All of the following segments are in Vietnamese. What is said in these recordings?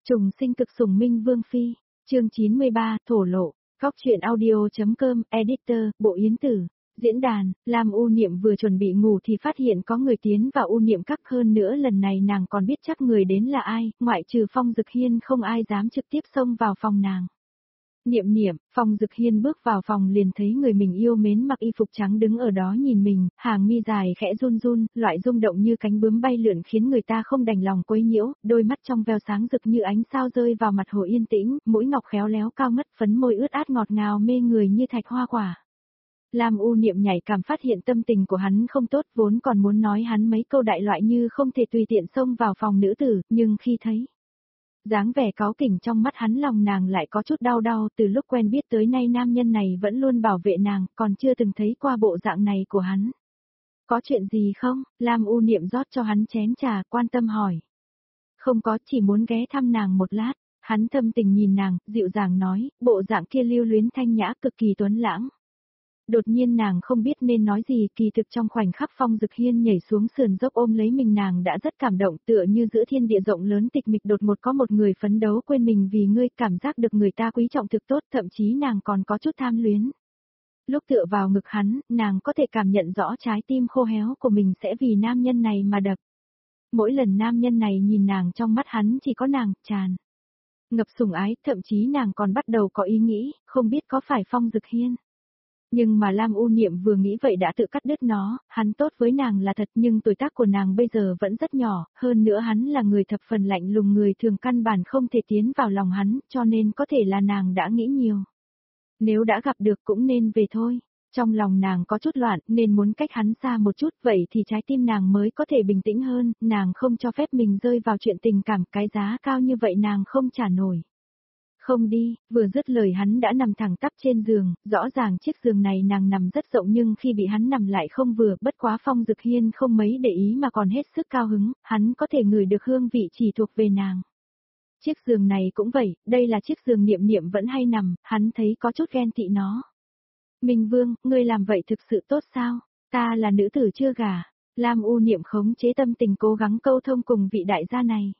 Trùng sinh cực sủng minh vương phi, chương 93, thổ lộ, góc truyện audio.com, editor, Bộ Yến Tử, diễn đàn, Lam U Niệm vừa chuẩn bị ngủ thì phát hiện có người tiến vào U Niệm các, hơn nữa lần này nàng còn biết chắc người đến là ai, ngoại trừ Phong Dực Hiên không ai dám trực tiếp xông vào phòng nàng. Niệm niệm, Phong Dực Hiên bước vào phòng liền thấy người mình yêu mến mặc y phục trắng đứng ở đó nhìn mình, hàng mi dài khẽ run run, loại rung động như cánh bướm bay lượn khiến người ta không đành lòng quấy nhiễu, đôi mắt trong veo sáng rực như ánh sao rơi vào mặt hồ yên tĩnh, mũi ngọc khéo léo cao ngất, phấn môi ướt át ngọt ngào mê người như thạch hoa quả. Lam U Niệm nhảy cảm phát hiện tâm tình của hắn không tốt, vốn còn muốn nói hắn mấy câu đại loại như không thể tùy tiện xông vào phòng nữ tử, nhưng khi thấy dáng vẻ cáu kỉnh trong mắt hắn, lòng nàng lại có chút đau đau, từ lúc quen biết tới nay nam nhân này vẫn luôn bảo vệ nàng, còn chưa từng thấy qua bộ dạng này của hắn. Có chuyện gì không? Lam U Niệm rót cho hắn chén trà, quan tâm hỏi. Không có, chỉ muốn ghé thăm nàng một lát. Hắn thâm tình nhìn nàng, dịu dàng nói, bộ dạng kia lưu luyến thanh nhã cực kỳ tuấn lãng. Đột nhiên nàng không biết nên nói gì, kỳ thực trong khoảnh khắc Phong Dực Hiên nhảy xuống sườn dốc ôm lấy mình nàng đã rất cảm động, tựa như giữa thiên địa rộng lớn tịch mịch đột ngột có một người phấn đấu quên mình vì ngươi, cảm giác được người ta quý trọng thực tốt, thậm chí nàng còn có chút tham luyến. Lúc tựa vào ngực hắn, nàng có thể cảm nhận rõ trái tim khô héo của mình sẽ vì nam nhân này mà đập. Mỗi lần nam nhân này nhìn nàng, trong mắt hắn chỉ có nàng, tràn ngập sủng ái, thậm chí nàng còn bắt đầu có ý nghĩ, không biết có phải Phong Dực Hiên. Nhưng mà Lam U Niệm vừa nghĩ vậy đã tự cắt đứt nó, hắn tốt với nàng là thật nhưng tuổi tác của nàng bây giờ vẫn rất nhỏ, hơn nữa hắn là người thập phần lạnh lùng, người thường căn bản không thể tiến vào lòng hắn, cho nên có thể là nàng đã nghĩ nhiều. Nếu đã gặp được cũng nên về thôi. Trong lòng nàng có chút loạn nên muốn cách hắn xa một chút, vậy thì trái tim nàng mới có thể bình tĩnh hơn, nàng không cho phép mình rơi vào chuyện tình cảm, cái giá cao như vậy nàng không trả nổi. Không đi, vừa dứt lời hắn đã nằm thẳng tắp trên giường, rõ ràng chiếc giường này nàng nằm rất rộng nhưng khi bị hắn nằm lại không vừa, bất quá Phong Dực Hiên không mấy để ý mà còn hết sức cao hứng, hắn có thể ngửi được hương vị chỉ thuộc về nàng. Chiếc giường này cũng vậy, đây là chiếc giường Niệm Niệm vẫn hay nằm, hắn thấy có chút ghen tị nó. Minh Vương, ngươi làm vậy thực sự tốt sao? Ta là nữ tử chưa gả. Lam U Niệm khống chế tâm tình cố gắng câu thông cùng vị đại gia này.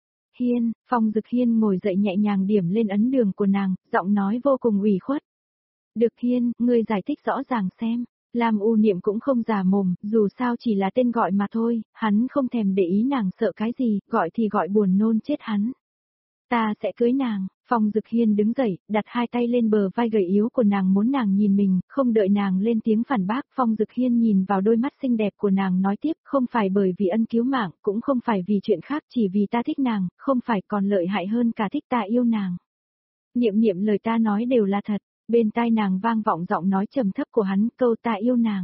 Hiên, Phong Dực Hiên ngồi dậy nhẹ nhàng điểm lên ấn đường của nàng, giọng nói vô cùng ủy khuất. Được Hiên, ngươi giải thích rõ ràng xem. Lam U Niệm cũng không già mồm, dù sao chỉ là tên gọi mà thôi, hắn không thèm để ý nàng sợ cái gì, gọi thì gọi buồn nôn chết hắn. Ta sẽ cưới nàng. Phong Dực Hiên đứng dậy, đặt hai tay lên bờ vai gầy yếu của nàng, muốn nàng nhìn mình, không đợi nàng lên tiếng phản bác, Phong Dực Hiên nhìn vào đôi mắt xinh đẹp của nàng nói tiếp, không phải bởi vì ân cứu mạng, cũng không phải vì chuyện khác, chỉ vì ta thích nàng, không phải, còn lợi hại hơn cả thích ta yêu nàng. Niệm Niệm, lời ta nói đều là thật. Bên tai nàng vang vọng giọng nói trầm thấp của hắn, câu ta yêu nàng.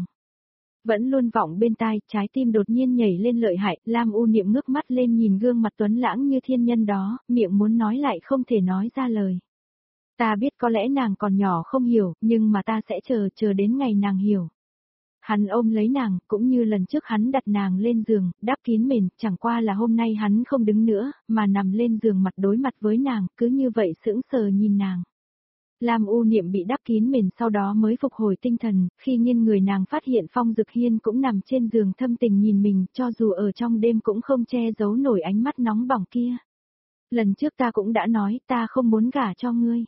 Vẫn luôn vọng bên tai, trái tim đột nhiên nhảy lên lợi hại, Lam U Niệm ngước mắt lên nhìn gương mặt tuấn lãng như thiên nhân đó, miệng muốn nói lại không thể nói ra lời. Ta biết có lẽ nàng còn nhỏ không hiểu, nhưng mà ta sẽ chờ đến ngày nàng hiểu. Hắn ôm lấy nàng, cũng như lần trước hắn đặt nàng lên giường, đắp kín mền, chẳng qua là hôm nay hắn không đứng nữa, mà nằm lên giường mặt đối mặt với nàng, cứ như vậy sững sờ nhìn nàng. Lam U Niệm bị đắp kín mền sau đó mới phục hồi tinh thần, khi nghiêng người nàng phát hiện Phong Dực Hiên cũng nằm trên giường thâm tình nhìn mình, cho dù ở trong đêm cũng không che giấu nổi ánh mắt nóng bỏng kia. Lần trước ta cũng đã nói, ta không muốn gả cho ngươi.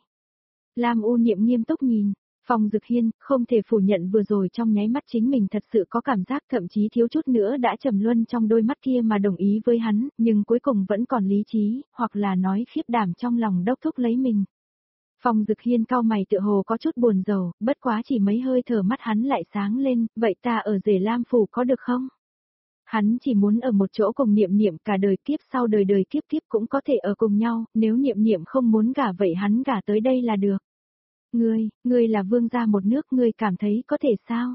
Lam U Niệm nghiêm túc nhìn, Phong Dực Hiên, không thể phủ nhận vừa rồi trong nháy mắt chính mình thật sự có cảm giác, thậm chí thiếu chút nữa đã trầm luân trong đôi mắt kia mà đồng ý với hắn, nhưng cuối cùng vẫn còn lý trí, hoặc là nói khiếp đảm trong lòng đốc thúc lấy mình. Phong Dực Hiên cau mày tựa hồ có chút buồn rầu, bất quá chỉ mấy hơi thở mắt hắn lại sáng lên, vậy ta ở rể Lam Phủ có được không? Hắn chỉ muốn ở một chỗ cùng Niệm Niệm, cả đời kiếp sau đời đời kiếp kiếp cũng có thể ở cùng nhau, nếu Niệm Niệm không muốn gả vậy hắn gả tới đây là được. Ngươi là vương gia một nước, ngươi cảm thấy có thể sao?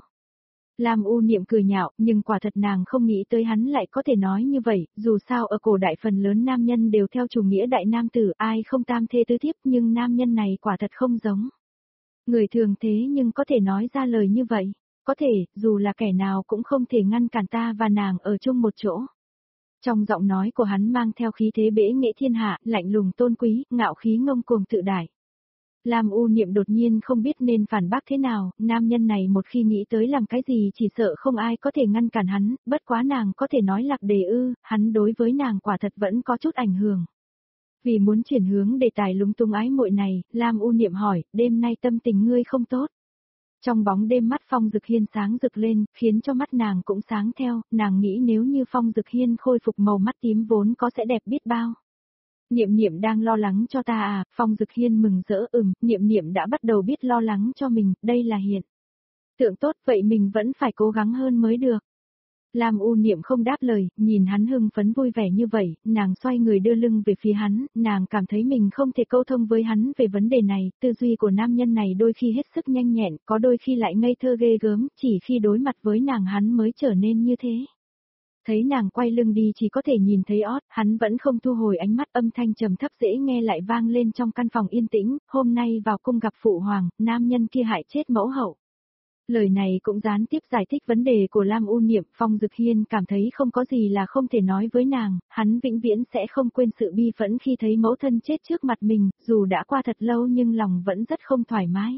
Lam U Niệm cười nhạo, nhưng quả thật nàng không nghĩ tới hắn lại có thể nói như vậy, dù sao ở cổ đại phần lớn nam nhân đều theo chủ nghĩa đại nam tử, ai không tam thê tứ thiếp, nhưng nam nhân này quả thật không giống. Người thường thế nhưng có thể nói ra lời như vậy, có thể, dù là kẻ nào cũng không thể ngăn cản ta và nàng ở chung một chỗ. Trong giọng nói của hắn mang theo khí thế bẽ nghệ thiên hạ, lạnh lùng tôn quý, ngạo khí ngông cuồng tự đại. Lam U Niệm đột nhiên không biết nên phản bác thế nào, nam nhân này một khi nghĩ tới làm cái gì chỉ sợ không ai có thể ngăn cản hắn, bất quá nàng có thể nói lạc đề ư, hắn đối với nàng quả thật vẫn có chút ảnh hưởng. Vì muốn chuyển hướng đề tài lúng túng ái muội này, Lam U Niệm hỏi, đêm nay tâm tình ngươi không tốt. Trong bóng đêm mắt Phong Dực Hiên sáng rực lên, khiến cho mắt nàng cũng sáng theo, nàng nghĩ nếu như Phong Dực Hiên khôi phục màu mắt tím vốn có sẽ đẹp biết bao. Niệm Niệm đang lo lắng cho ta à, Phong Dực Hiên mừng rỡ Niệm Niệm đã bắt đầu biết lo lắng cho mình, đây là hiện tượng tốt, vậy mình vẫn phải cố gắng hơn mới được. Lam U Niệm không đáp lời, nhìn hắn hưng phấn vui vẻ như vậy, nàng xoay người đưa lưng về phía hắn, nàng cảm thấy mình không thể câu thông với hắn về vấn đề này, tư duy của nam nhân này đôi khi hết sức nhanh nhẹn, có đôi khi lại ngây thơ ghê gớm, chỉ khi đối mặt với nàng hắn mới trở nên như thế. Thấy nàng quay lưng đi chỉ có thể nhìn thấy ót, hắn vẫn không thu hồi ánh mắt, âm thanh trầm thấp dễ nghe lại vang lên trong căn phòng yên tĩnh, hôm nay vào cung gặp phụ hoàng, nam nhân kia hại chết mẫu hậu. Lời này cũng gián tiếp giải thích vấn đề của Lam U Niệm, Phong Dực Hiên cảm thấy không có gì là không thể nói với nàng, hắn vĩnh viễn sẽ không quên sự bi phẫn khi thấy mẫu thân chết trước mặt mình, dù đã qua thật lâu nhưng lòng vẫn rất không thoải mái.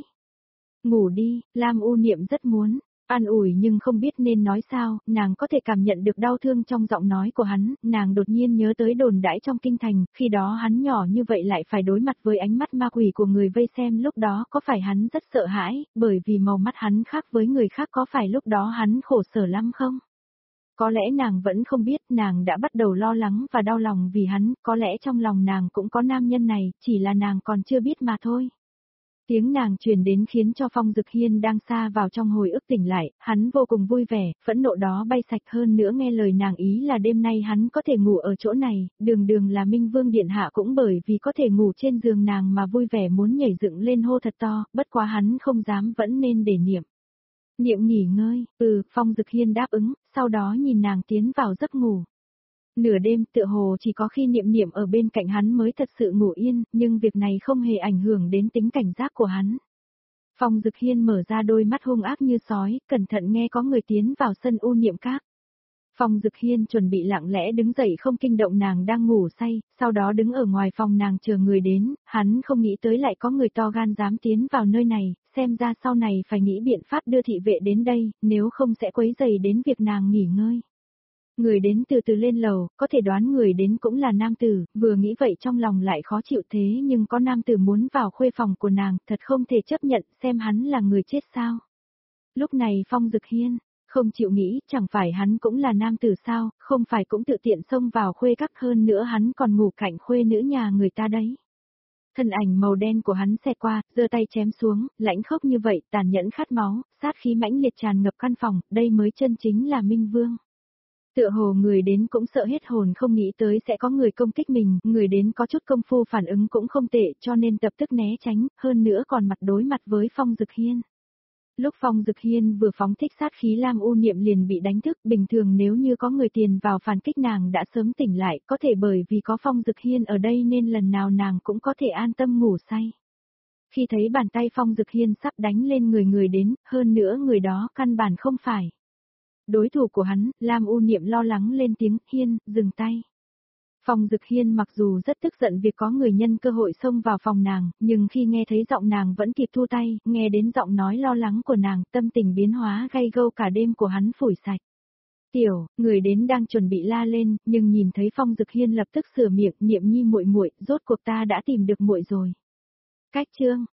Ngủ đi, Lam U Niệm rất muốn an ủi nhưng không biết nên nói sao, nàng có thể cảm nhận được đau thương trong giọng nói của hắn, nàng đột nhiên nhớ tới đồn đãi trong kinh thành, khi đó hắn nhỏ như vậy lại phải đối mặt với ánh mắt ma quỷ của người vây xem, lúc đó có phải hắn rất sợ hãi, bởi vì màu mắt hắn khác với người khác, có phải lúc đó hắn khổ sở lắm không? Có lẽ nàng vẫn không biết, nàng đã bắt đầu lo lắng và đau lòng vì hắn, có lẽ trong lòng nàng cũng có nam nhân này, chỉ là nàng còn chưa biết mà thôi. Tiếng nàng truyền đến khiến cho Phong Dực Hiên đang xa vào trong hồi ức tỉnh lại, hắn vô cùng vui vẻ, phẫn nộ đó bay sạch hơn nữa nghe lời nàng ý là đêm nay hắn có thể ngủ ở chỗ này, đường đường là Minh Vương Điện Hạ cũng bởi vì có thể ngủ trên giường nàng mà vui vẻ muốn nhảy dựng lên hô thật to, bất quá hắn không dám vẫn nên để Niệm. Niệm nghỉ ngơi, Phong Dực Hiên đáp ứng, sau đó nhìn nàng tiến vào giấc ngủ. Nửa đêm tựa hồ chỉ có khi Niệm Niệm ở bên cạnh hắn mới thật sự ngủ yên, nhưng việc này không hề ảnh hưởng đến tính cảnh giác của hắn. Phong Dực Hiên mở ra đôi mắt hung ác như sói, cẩn thận nghe có người tiến vào sân U Niệm Các. Phong Dực Hiên chuẩn bị lặng lẽ đứng dậy không kinh động nàng đang ngủ say, sau đó đứng ở ngoài phòng nàng chờ người đến, hắn không nghĩ tới lại có người to gan dám tiến vào nơi này, xem ra sau này phải nghĩ biện pháp đưa thị vệ đến đây, nếu không sẽ quấy rầy đến việc nàng nghỉ ngơi. Người đến từ từ lên lầu, có thể đoán người đến cũng là nam tử, vừa nghĩ vậy trong lòng lại khó chịu thế nhưng có nam tử muốn vào khuê phòng của nàng, thật không thể chấp nhận, xem hắn là người chết sao. Lúc này Phong Dực Hiên, không chịu nghĩ, chẳng phải hắn cũng là nam tử sao, không phải cũng tự tiện xông vào khuê các, hơn nữa hắn còn ngủ cạnh khuê nữ nhà người ta đấy. Thân ảnh màu đen của hắn xẹt qua, giơ tay chém xuống, lãnh khốc như vậy, tàn nhẫn khát máu, sát khí mãnh liệt tràn ngập căn phòng, đây mới chân chính là Minh Vương. Tựa hồ người đến cũng sợ hết hồn, không nghĩ tới sẽ có người công kích mình, người đến có chút công phu phản ứng cũng không tệ cho nên tập tức né tránh, hơn nữa còn mặt đối mặt với Phong Dực Hiên. Lúc Phong Dực Hiên vừa phóng thích sát khí, Lam U Niệm liền bị đánh thức, bình thường nếu như có người tiền vào phản kích nàng đã sớm tỉnh lại, có thể bởi vì có Phong Dực Hiên ở đây nên lần nào nàng cũng có thể an tâm ngủ say. Khi thấy bàn tay Phong Dực Hiên sắp đánh lên người đến, hơn nữa người đó căn bản không phải đối thủ của hắn, Lam U Niệm lo lắng lên tiếng, Hiên, dừng tay. Phong Dực Hiên mặc dù rất tức giận việc có người nhân cơ hội xông vào phòng nàng, nhưng khi nghe thấy giọng nàng vẫn kịp thu tay, nghe đến giọng nói lo lắng của nàng, tâm tình biến hóa gay gâu cả đêm của hắn phủi sạch. Tiểu, người đến đang chuẩn bị la lên, nhưng nhìn thấy Phong Dực Hiên lập tức sửa miệng, Niệm nhi muội muội, rốt cuộc ta đã tìm được muội rồi. Cách chương